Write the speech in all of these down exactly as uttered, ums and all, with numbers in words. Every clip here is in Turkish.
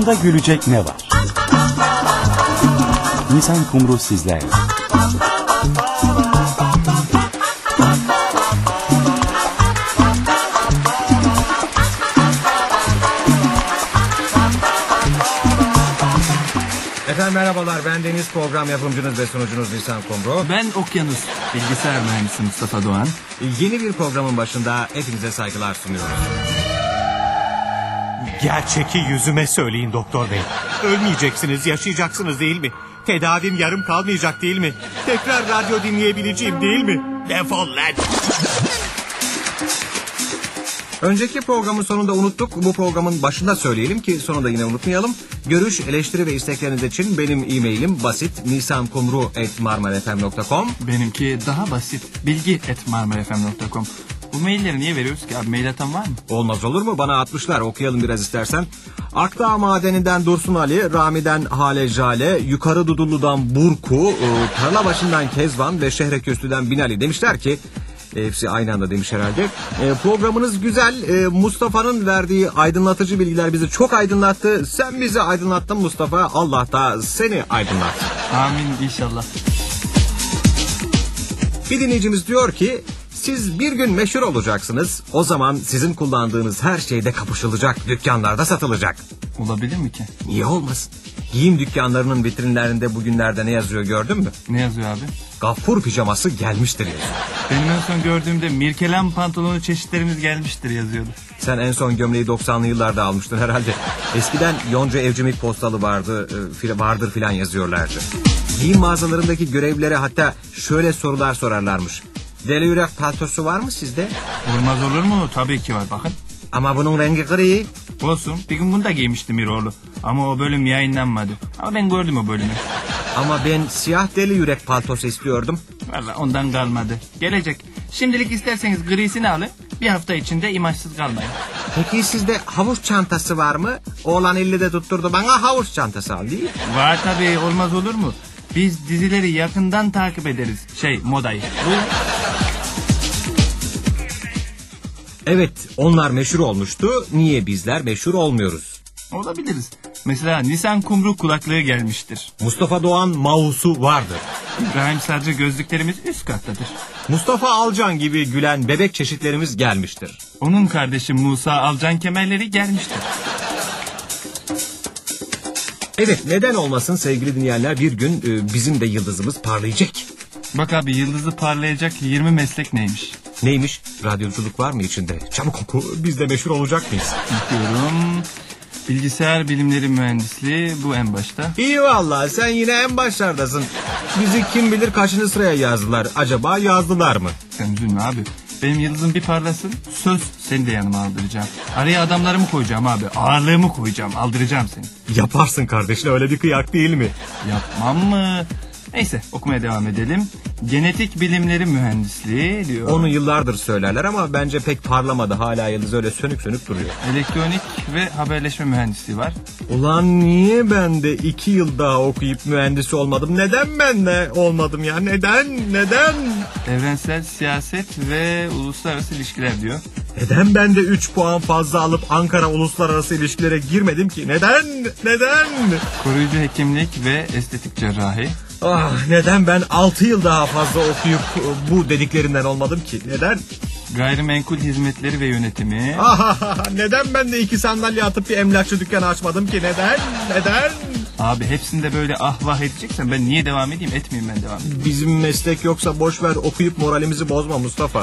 Karşıda gülecek ne var? Nisan Kumru sizlerle. Efendim merhabalar, ben Deniz, program yapımcınız ve sunucunuz Nisan Kumru. Ben Okyanus, bilgisayar mühendisi Mustafa Doğan. Yeni bir programın başında hepinize saygılar sunuyoruz. Gerçeki yüzüme söyleyin doktor bey. Ölmeyeceksiniz, yaşayacaksınız değil mi? Tedavim yarım kalmayacak değil mi? Tekrar radyo dinleyebileceğim değil mi? Defol lan! Önceki programın sonunda unuttuk. Bu programın başında söyleyelim ki sonunda yine unutmayalım. Görüş, eleştiri ve istekleriniz için benim e-mailim basit nisankumru at marmarafm nokta com. Benimki daha basit, bilgi at marmarafm nokta com. Bu mailleri niye veriyoruz ki abi? Mail atan var mı? Olmaz olur mu? Bana atmışlar. Okuyalım biraz istersen. Akdağ Madeni'nden Dursun Ali, Rami'den Hale Jale, Yukarı Dudullu'dan Burku, Tarlabaşı'ndan Kezban ve Şehreköstü'den Binali demişler ki, hepsi aynı anda demiş herhalde. E, programınız güzel. E, Mustafa'nın verdiği aydınlatıcı bilgiler bizi çok aydınlattı. Sen bizi aydınlattın Mustafa. Allah da seni aydınlatsın. Amin inşallah. Bir dinleyicimiz diyor ki, siz bir gün meşhur olacaksınız. O zaman sizin kullandığınız her şeyde kapışılacak, dükkanlarda satılacak. Olabilir mi ki? Niye olmasın? Giyim dükkanlarının vitrinlerinde bugünlerde ne yazıyor gördün mü? Ne yazıyor abi? Gaffur pijaması gelmiştir yazıyor. Benim en son gördüğümde Mirkelen pantolonu çeşitlerimiz gelmiştir yazıyordu. Sen en son gömleği doksanlı yıllarda almıştın herhalde. Eskiden Yonca Evcimik postalı vardı, vardır filan yazıyorlardı. Giyim mağazalarındaki görevlilere hatta şöyle sorular sorarlarmış. Deli yürek paltosu var mı sizde? Olmaz olur mu? Tabii ki var, bakın. Ama bunun rengi gri. Olsun, bir gün bunu da giymişti Miroğlu. Ama o bölüm yayınlanmadı. Ama ben gördüm o bölümü. Ama ben siyah deli yürek paltosu istiyordum. Valla ondan kalmadı. Gelecek. Şimdilik isterseniz grisini alın. Bir hafta içinde imajsız kalmayın. Peki sizde havuç çantası var mı? Oğlan elli de tutturdu bana, havuç çantası al değil. Var tabii, olmaz olur mu? Biz dizileri yakından takip ederiz. Şey, modayı. Buyurun. Evet, onlar meşhur olmuştu. Niye bizler meşhur olmuyoruz? Olabiliriz. Mesela Nisan Kumru kulaklığı gelmiştir. Mustafa Doğan mausu vardır. İbrahim Sarcı gözlüklerimiz üst kattadır. Mustafa Alcan gibi gülen bebek çeşitlerimiz gelmiştir. Onun kardeşi Musa Alcan kemerleri gelmiştir. Evet, neden olmasın sevgili dinleyenler, bir gün e, bizim de yıldızımız parlayacak. Bak abi, yıldızı parlayacak yirmi meslek neymiş? Neymiş? Radyoculuk var mı içinde? Çabuk oku, biz de meşhur olacak mıyız? Bakıyorum. Bilgisayar bilimleri mühendisliği bu en başta. İyi vallahi, sen yine en başlardasın. Bizi kim bilir kaçıncı sıraya yazdılar. Acaba yazdılar mı? Sen üzülme abi. Benim yıldızım bir parlasın, söz seni de yanıma aldıracağım. Araya adamlarımı koyacağım abi. Ağırlığımı koyacağım, aldıracağım seni. Yaparsın kardeşine, öyle bir kıyak değil mi? Yapmam mı? Neyse, okumaya devam edelim. Genetik bilimleri mühendisliği diyor. Onu yıllardır söylerler ama bence pek parlamadı. Hala yıldız öyle sönük sönük duruyor. Elektronik ve haberleşme mühendisliği var. Ulan niye ben de iki yıl daha okuyup mühendis olmadım? Neden ben de olmadım ya? Neden? Neden? Evrensel siyaset ve uluslararası ilişkiler diyor. Neden ben de üç puan fazla alıp Ankara uluslararası ilişkilere girmedim ki? Neden? Neden? Koruyucu hekimlik ve estetik cerrahi. Ah, neden ben altı yıl daha fazla okuyup bu dediklerinden olmadım ki? Neden? Gayrimenkul hizmetleri ve yönetimi. Ah, neden ben de iki sandalye atıp bir emlakçı dükkanı açmadım ki? Neden? Neden? Abi hepsinde böyle ah vah edeceksen ben niye devam edeyim? Etmeyeyim ben devam edeyim. Bizim meslek yoksa boş ver, okuyup moralimizi bozma Mustafa.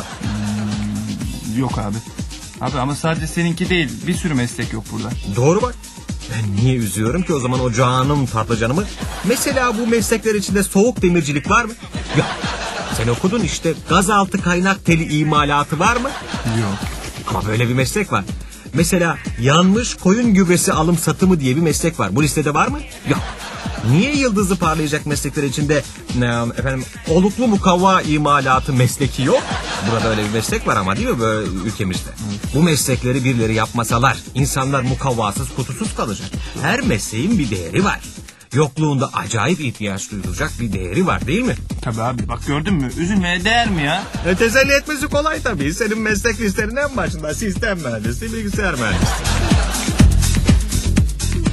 Hmm, yok abi. Abi ama sadece seninki değil, bir sürü meslek yok burada. Doğru bak. Ben niye üzüyorum ki o zaman o canım tatlı canımı? Mesela bu meslekler içinde soğuk demircilik var mı? Yok. Sen okudun işte, gazaltı kaynak teli imalatı var mı? Yok. Ama böyle bir meslek var. Mesela yanmış koyun gübresi alım satımı diye bir meslek var. Bu listede var mı? Yok. Niye yıldızı parlayacak meslekler içinde ne, efendim oluklu mukavva imalatı mesleki yok? Burada öyle bir meslek var ama değil mi böyle ülkemizde? Bu meslekleri birileri yapmasalar insanlar mukavvasız kutusuz kalacak. Her mesleğin bir değeri var. Yokluğunda acayip ihtiyaç duyulacak bir değeri var değil mi? Tabii abi, bak gördün mü? Üzülmeye değer mi ya? E, teselli etmesi kolay tabii. Senin meslek listenin en başında sistem mühendisi, bilgisayar mühendisi.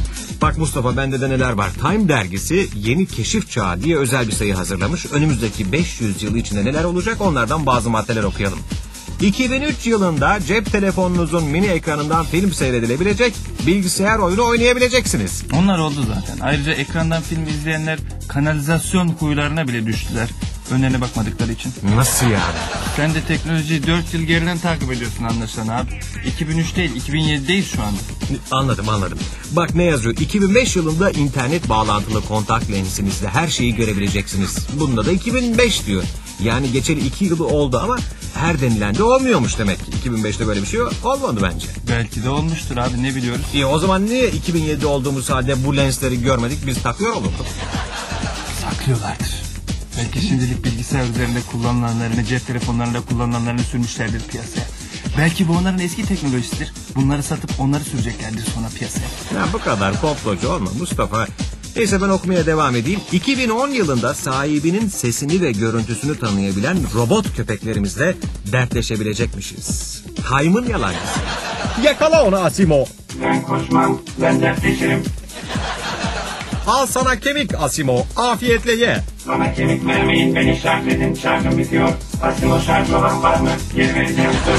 Bak Mustafa, bende de neler var. Time dergisi Yeni Keşif Çağı diye özel bir sayı hazırlamış. Önümüzdeki beş yüz yıl içinde neler olacak, onlardan bazı maddeler okuyalım. iki bin üç yılında cep telefonunuzun mini ekranından film seyredilebilecek, bilgisayar oyunu oynayabileceksiniz. Onlar oldu zaten. Ayrıca ekrandan film izleyenler kanalizasyon kuyularına bile düştüler. Önlerine bakmadıkları için. Nasıl yani? Sen de teknolojiyi dört yıl geriden takip ediyorsun anlaşılan abi. iki bin üç değil, iki bin yedideyiz şu anda. Anladım anladım. Bak ne yazıyor? iki bin beş yılında internet bağlantılı kontak lensinizle her şeyi görebileceksiniz. Bunda da iki bin beş diyor. Yani geçeli iki yıl oldu ama her denilen de olmuyormuş demek ki. iki bin beşte böyle bir şey olmadı bence. Belki de olmuştur abi, ne biliyoruz. İyi, o zaman niye iki bin yedide olduğumuz halde bu lensleri görmedik, biz takıyor olurduk? Saklıyorlardır. Belki şimdilik bilgisayar üzerinde kullanılanlarını, cep telefonlarında kullanılanlarını sürmüşlerdir piyasaya. Belki bu onların eski teknolojisidir. Bunları satıp onları süreceklerdir sonra piyasaya. Ya bu kadar komplocu olma Mustafa. Neyse ben okumaya devam edeyim. iki bin on yılında sahibinin sesini ve görüntüsünü tanıyabilen robot köpeklerimizle dertleşebilecekmişiz. Time'ın yalancısı. Yakala onu Asimo. Ben koşmam, ben dertleşirim. Al sana kemik Asimo, afiyetle ye. Bana kemik vermeyin, beni şarj edin, şarjım bitiyor. Asimo şarj olan var mı? Geri vereceğim söz.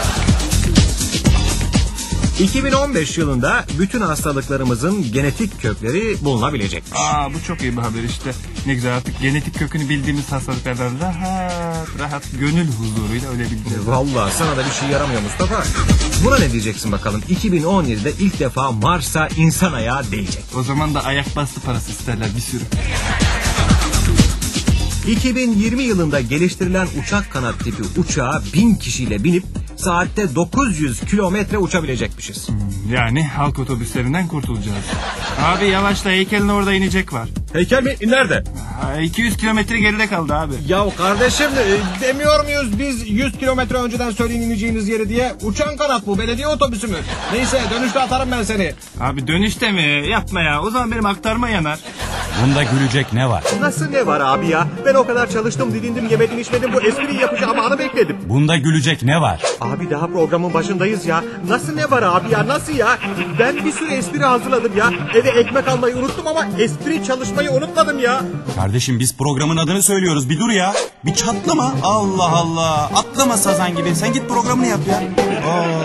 iki bin on beş yılında bütün hastalıklarımızın genetik kökleri bulunabilecek. Aa, bu çok iyi bir haber işte. Ne güzel, artık genetik kökünü bildiğimiz hastalıklardan rahat rahat gönül huzuruyla ölebileceğiz. Vallahi sana da bir şey yaramıyor Mustafa. Buna ne diyeceksin bakalım? iki bin on yedide ilk defa Mars'a insan ayağı değecek. O zaman da ayak bastı parası isterler bir sürü. iki bin yirmi yılında geliştirilen uçak kanat tipi uçağa bin kişiyle binip saatte dokuz yüz kilometre uçabilecekmişiz. Yani halk otobüslerinden kurtulacağız. Abi yavaşla, heykelin orada inecek var. Heykel mi? Nerede? Ha, iki yüz kilometre geride kaldı abi. Ya kardeşim e, demiyor muyuz biz yüz kilometre önceden söyleyin ineceğiniz yeri diye? Uçan kanat bu, belediye otobüsü mü? Neyse dönüşte atarım ben seni. Abi dönüşte mi? Yapma ya. O zaman benim aktarma yanar. Bunda gülecek ne var? Nasıl ne var abi ya? Ben o kadar çalıştım, didindim, yemedim, içmedim, bu espriyi yapacağım anı bekledim. Bunda gülecek ne var? Abi daha programın başındayız ya. Nasıl ne var abi ya, nasıl ya? Ben bir sürü espri hazırladım ya. Eve ekmek almayı unuttum ama espri çalışmayı unutmadım ya. Kardeşim biz programın adını söylüyoruz, bir dur ya. Bir çatlama. Allah Allah. Atlama sazan gibi. Sen git programını yap ya. Aa.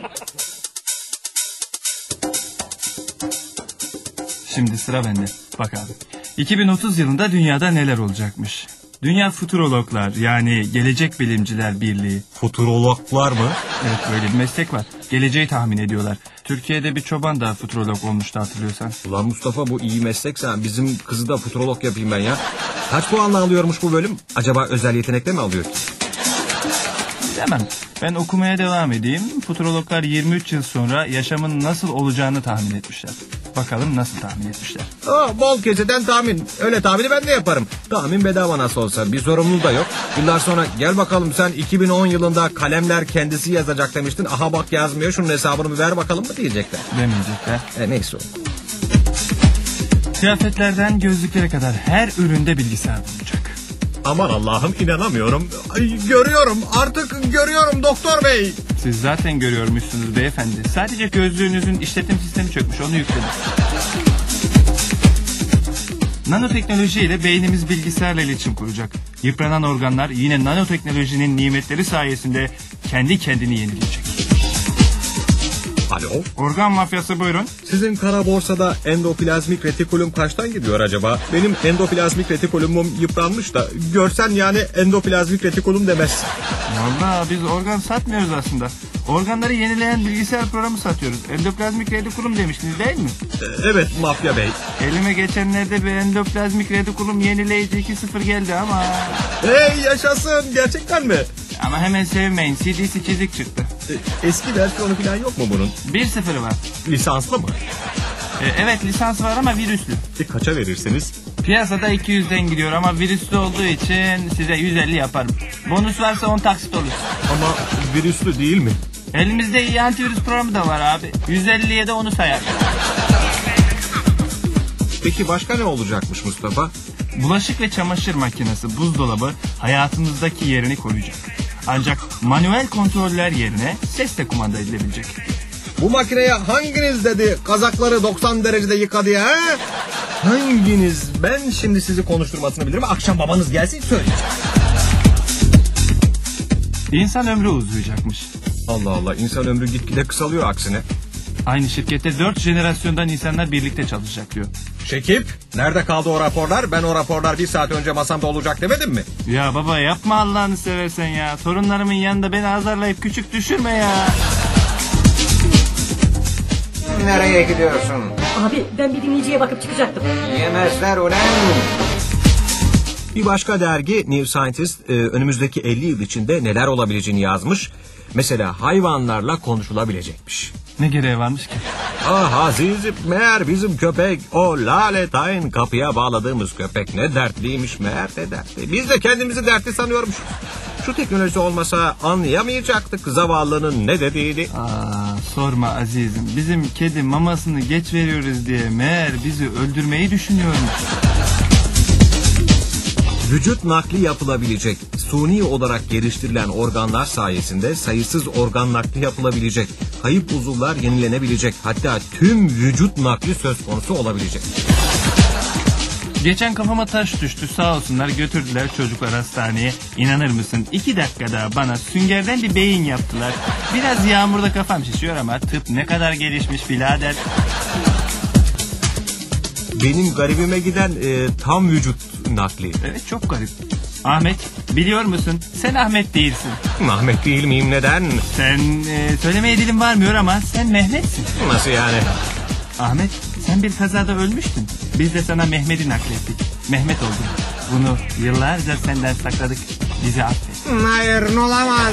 Şimdi sıra bende. Bak abi. iki bin otuz yılında dünyada neler olacakmış? Dünya Futurologlar, yani Gelecek Bilimciler Birliği. Futurologlar mı? Evet, böyle bir meslek var. Geleceği tahmin ediyorlar. Türkiye'de bir çoban da futurolog olmuştu, hatırlıyorsan. Ulan Mustafa, bu iyi meslek, sen bizim kızı da futurolog yapayım ben ya. Kaç puanla alıyormuş bu bölüm? Acaba özel yetenekle mi alıyor ki? Bilemem. Ben okumaya devam edeyim. Futurologlar yirmi üç yıl sonra yaşamın nasıl olacağını tahmin etmişler. Bakalım nasıl tahmin etmişler. Aa, bol keseden tahmin. Öyle tahmini ben de yaparım. Tahmin bedava nasıl olsa, bir sorumluluğu da yok. Yıllar sonra gel bakalım sen iki bin on yılında kalemler kendisi yazacak demiştin. Aha bak yazmıyor, şunun hesabını ver bakalım mı diyecekler. Demeyecekler. E neyse o. Kıyafetlerden gözlüklere kadar her üründe bilgisayar bulunacak. Aman Allah'ım, inanamıyorum. Ay, görüyorum, artık görüyorum doktor bey. Siz zaten görüyormuşsunuz beyefendi. Sadece gözlüğünüzün işletim sistemi çökmüş, onu yükledim. Nanoteknoloji ile beynimiz bilgisayarla iletişim kuracak. Yıpranan organlar yine nanoteknolojinin nimetleri sayesinde kendi kendini yenileyecek. Alo. Organ mafyası, buyurun. Sizin kara borsada endoplazmik retikulum kaçtan gidiyor acaba? Benim endoplazmik retikulumum yıpranmış da görsen yani endoplazmik retikulum demez. Vallahi biz organ satmıyoruz aslında. Organları yenileyen bilgisayar programı satıyoruz. Endoplazmik retikulum demiştiniz değil mi? Ee, evet mafya bey. Elime geçenlerde bir endoplazmik retikulum yenileyici iki sıfır geldi ama... Hey yaşasın, gerçekten mi? Ama hemen sevmeyin, C D'si çizik çıktı. Ee, eski versiyonu falan yok mu bunun? bir sıfırı var. Lisanslı mı? Ee, evet, lisans var ama virüslü. E, kaça verirsiniz? Piyasada iki yüzden gidiyor ama virüslü olduğu için size yüz elli yaparım. Bonus varsa on taksit olur. Ama virüslü değil mi? Elimizde iyi antivirüs programı da var abi. yüz elliye de onu sayar. Peki başka ne olacakmış Mustafa? Bulaşık ve çamaşır makinesi, buzdolabı hayatınızdaki yerini koruyacak. Ancak manuel kontroller yerine sesle kumanda edilebilecek. Bu makineye hanginiz dedi kazakları doksan derecede yıkadı ya? He? Hanginiz? Ben şimdi sizi konuşturmasını bilirim. Akşam babanız gelsin söyleyeceğim. İnsan ömrü uzayacakmış. Allah Allah, insan ömrü gitgide kısalıyor aksine. Aynı şirkette dört jenerasyondan insanlar birlikte çalışacak diyor. Şekip, nerede kaldı o raporlar? Ben o raporlar bir saat önce masamda olacak demedim mi? Ya baba yapma Allah'ını seversen ya. Torunlarımın yanında beni azarlayıp küçük düşürme ya. Nereye gidiyorsun? Abi ben bir dinleyiciye bakıp çıkacaktım. Yemezler ulan. Bir başka dergi New Scientist e, önümüzdeki elli yıl içinde neler olabileceğini yazmış. Mesela hayvanlarla konuşulabilecekmiş. Ne gereği varmış ki? Ah azizim, meğer bizim köpek o Laletain kapıya bağladığımız köpek ne dertliymiş, meğer ne dertli. Biz de kendimizi dertli sanıyormuşuz. Şu teknoloji olmasa anlayamayacaktık zavallının ne dediğini. Aa, sorma azizim. Bizim kedi mamasını geç veriyoruz diye meğer bizi öldürmeyi düşünüyormuş. Vücut nakli yapılabilecek, suni olarak geliştirilen organlar sayesinde sayısız organ nakli yapılabilecek, kayıp uzuvlar yenilenebilecek, hatta tüm vücut nakli söz konusu olabilecek. Geçen kafama taş düştü, sağ olsunlar götürdüler çocuklar hastaneye. İnanır mısın iki dakikada bana süngerden bir beyin yaptılar. Biraz yağmurda kafam şişiyor ama tıp ne kadar gelişmiş birader. Benim garibime giden e, tam vücut nakli. Evet çok garip. Ahmet biliyor musun sen Ahmet değilsin. Ahmet değil miyim, neden? Sen e, söylemeye dilim varmıyor ama sen Mehmet'sin. Nasıl yani? Ahmet sen bir kazada ölmüştün. Biz de sana Mehmet'i naklettik. Mehmet oldun. Bunu yıllarca senden sakladık. Bizi affet. Hayır, olamaz.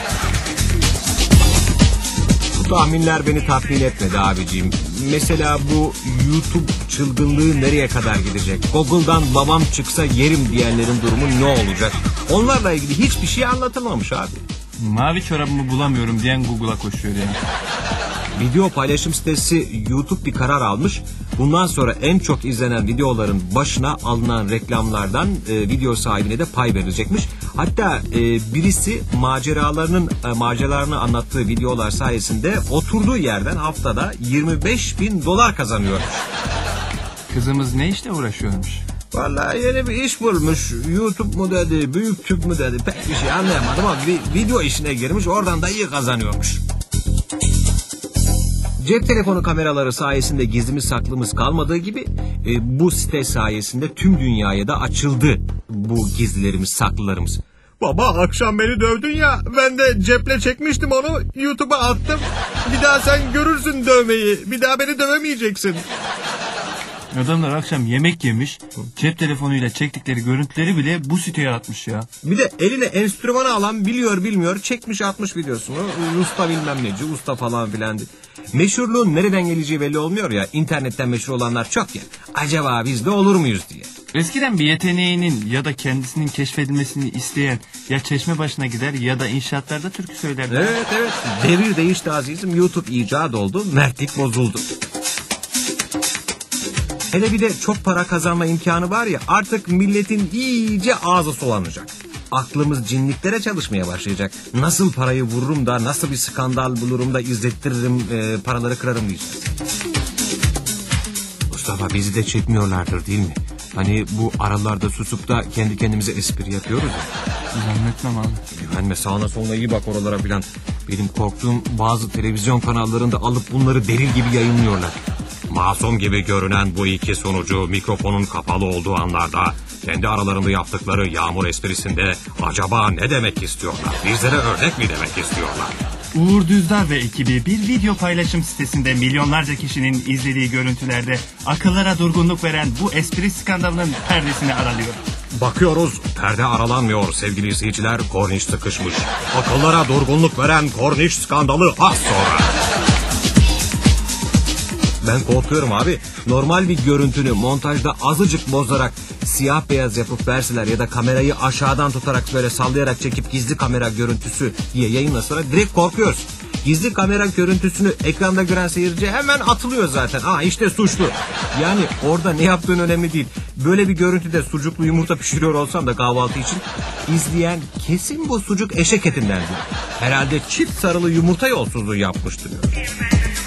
Bu tahminler beni tatmin etmedi abiciğim. Mesela bu YouTube çılgınlığı nereye kadar gidecek? Google'dan babam çıksa yerim diyenlerin durumu ne olacak? Onlarla ilgili hiçbir şey anlatılmamış abi. Mavi çorabımı bulamıyorum diyen Google'a koşuyor ya. Video paylaşım sitesi YouTube bir karar almış. Bundan sonra en çok izlenen videoların başına alınan reklamlardan e, video sahibine de pay verilecekmiş. Hatta e, birisi maceralarının e, maceralarını anlattığı videolar sayesinde oturduğu yerden haftada yirmi beş bin dolar kazanıyormuş. Kızımız ne işle uğraşıyormuş? Vallahi yeni bir iş bulmuş. YouTube mu dedi, büyük tüp mü dedi, pek bir şey anlayamadım ama bir video işine girmiş, oradan da iyi kazanıyormuş. Cep telefonu kameraları sayesinde gizlimiz saklımız kalmadığı gibi e, bu site sayesinde tüm dünyaya da açıldı bu gizlilerimiz, saklılarımız. Baba akşam beni dövdün ya, ben de ceple çekmiştim onu, YouTube'a attım. Bir daha sen görürsün dövmeyi, bir daha beni dövemeyeceksin. Adamlar akşam yemek yemiş, cep telefonuyla çektikleri görüntüleri bile bu siteye atmış ya. Bir de eline enstrümanı alan biliyor bilmiyor çekmiş atmış videosunu. Usta bilmem neci, usta falan filan. Meşhurluğun nereden geleceği belli olmuyor ya. İnternetten meşhur olanlar çok ya. Acaba biz de olur muyuz diye. Eskiden bir yeteneğinin ya da kendisinin keşfedilmesini isteyen ya çeşme başına gider ya da inşaatlarda türkü söylerdi. Evet evet. Devir değişti azizim. YouTube icat oldu. Mertlik bozuldu. Hele bir de çok para kazanma imkanı var ya, artık milletin iyice ağzı sulanacak. Aklımız cinliklere çalışmaya başlayacak. Nasıl parayı vururum da, nasıl bir skandal bulurum da izlettiririm, e, paraları kırarım diyeceğiz. Mustafa bizi de çekmiyorlardır değil mi? Hani bu aralarda susup da kendi kendimize espri yapıyoruz ya. Zannetmem abi. Güvenme, sağına soluna iyi bak oralara filan. Benim korktuğum bazı televizyon kanallarında alıp bunları delil gibi yayınlıyorlar. Masum gibi görünen bu iki sunucu mikrofonun kapalı olduğu anlarda kendi aralarında yaptıkları yağmur esprisinde acaba ne demek istiyorlar? Bizlere örnek mi demek istiyorlar? Uğur Düzdar ve ekibi bir video paylaşım sitesinde milyonlarca kişinin izlediği görüntülerde akıllara durgunluk veren bu espri skandalının perdesini aralıyor. Bakıyoruz perde aralanmıyor sevgili izleyiciler, korniş sıkışmış. Akıllara durgunluk veren korniş skandalı az sonra. Ben korkuyorum abi. Normal bir görüntünü montajda azıcık bozarak siyah beyaz yapıp verseler ya da kamerayı aşağıdan tutarak böyle sallayarak çekip gizli kamera görüntüsü diye yayınlasalar direkt korkuyoruz. Gizli kamera görüntüsünü ekranda gören seyirci hemen atılıyor zaten. Aa işte suçlu. Yani orada ne yaptığın önemli değil. Böyle bir görüntüde sucuklu yumurta pişiriyor olsam da kahvaltı için izleyen kesin bu sucuk eşek etinden diyor. Herhalde çift sarılı yumurta yolsuzluğu yapmıştır diyor.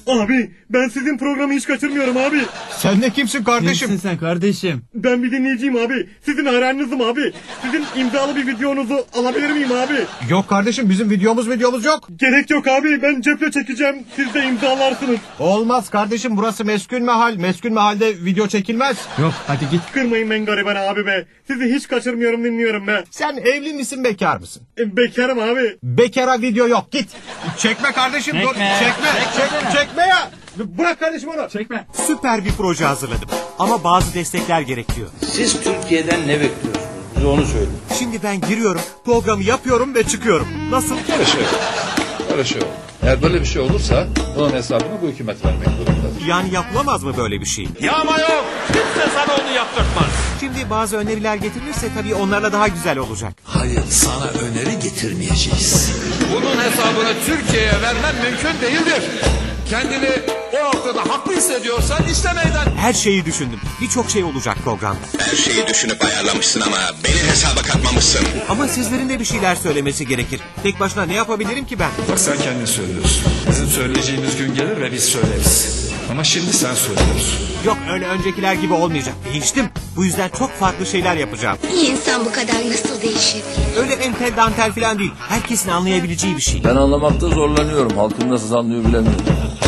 Abi ben sizin programı hiç kaçırmıyorum abi. Sen de kimsin kardeşim? Kimsin sen kardeşim? Ben bir dinleyiciyim abi. Sizin hayranınızım abi. Sizin imzalı bir videonuzu alabilir miyim abi? Yok kardeşim, bizim videomuz videomuz yok. Gerek yok abi, ben ceple çekeceğim. Siz de imzalarsınız. Olmaz kardeşim, burası meskun mahal. Meskun mahalde video çekilmez. Yok hadi git. Kırmayın ben gariban abi be. Sizi hiç kaçırmıyorum, dinliyorum be. Sen evli misin, bekar mısın? E, bekarım abi. Bekara video yok, git. Çekme kardeşim, dur. Çekme. Çekme. Çek, çekme ya. Bırak kardeşim onu. Çekme. Süper bir proje hazırladım. Ama bazı destekler gerekiyor. Siz Türkiye'den ne bekliyorsunuz? Bize onu söyleyin. Şimdi ben giriyorum, programı yapıyorum ve çıkıyorum. Nasıl? Öyle şey yok. Öyle şey yok. Eğer böyle bir şey olursa bunun hesabını bu hükümet vermek durumunda. Yani yapılamaz mı böyle bir şey? Yağma yok. Kimse sana onu yaptırtmaz. Şimdi bazı öneriler getirilirse tabii onlarla daha güzel olacak. Hayır, sana öneri getirmeyeceğiz. Bunun hesabını Türkiye'ye vermem mümkün değildir. Kendini o noktada haklı hissediyorsan iste meydan. Her şeyi düşündüm. Birçok şey olacak programda. Her şeyi düşünüp ayarlamışsın ama beni hesaba katmamışsın. Ama sizlerin de bir şeyler söylemesi gerekir. Tek başına ne yapabilirim ki ben? Bak sen kendin söylüyorsun. Bizim söyleyeceğimiz gün gelir ve biz söyleriz. Ama şimdi sen söylüyorsun. Yok, öyle öncekiler gibi olmayacak. Değiştim. Bu yüzden çok farklı şeyler yapacağım. Bir insan bu kadar nasıl değişir? Öyle entel dantel falan değil. Herkesin anlayabileceği bir şey. Ben anlamakta zorlanıyorum. Halkım nasıl anlıyor bilemiyorum.